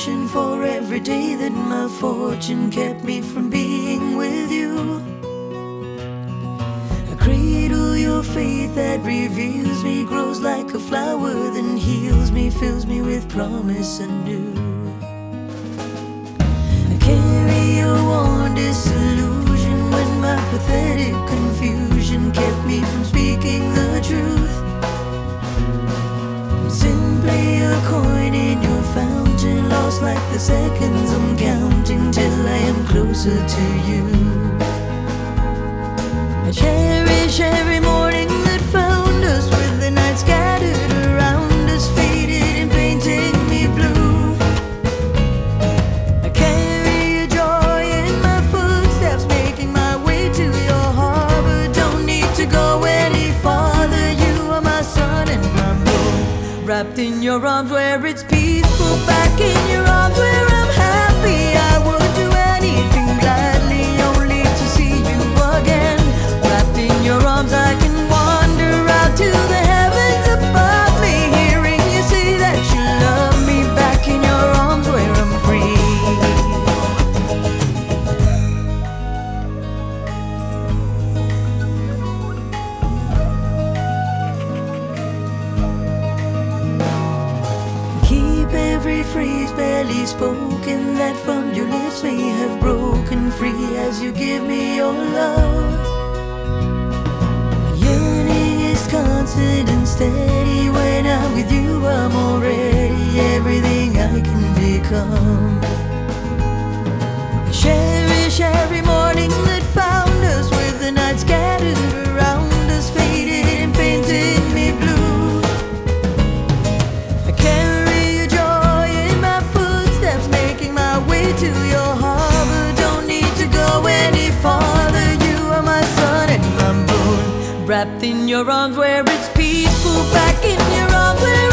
wishing for every day that my fortune kept me from being with you. I cradle your faith that reveals me, grows like a flower, then heals me, fills me with promise anew. I carry a warm disillusion when my pathetic confusion kept me from speaking the truth. I'm simply a coin in your fountain, lost like the seconds I'm counting till I am closer to you. I cherish every morning that found us, with the night scattered around us, faded and painting me blue. I carry a joy in my footsteps, making my way to your harbor. Don't need to go any farther, you are my sun and my moon. Wrapped in your arms where it's peaceful, back in your arms where I'm happy. I would do anything gladly, only to see you again. Wrapped in your arms I can wander out to the heavens above me, hearing you say that you love me. Back in your arms where I'm free. Keep every phrase barely spoken that from your lips may have broken free as you give me your love. Yearning is constant and steady. When I'm with you I'm already everything I can become. Cherish every morning that found us, with the night scattered around us, faded and painting me blue. I carry a joy in my footsteps, making my way to your harbor. Don't need to go any farther, you are my sun and my moon. Wrapped in your arms where it's peaceful, back in your arms where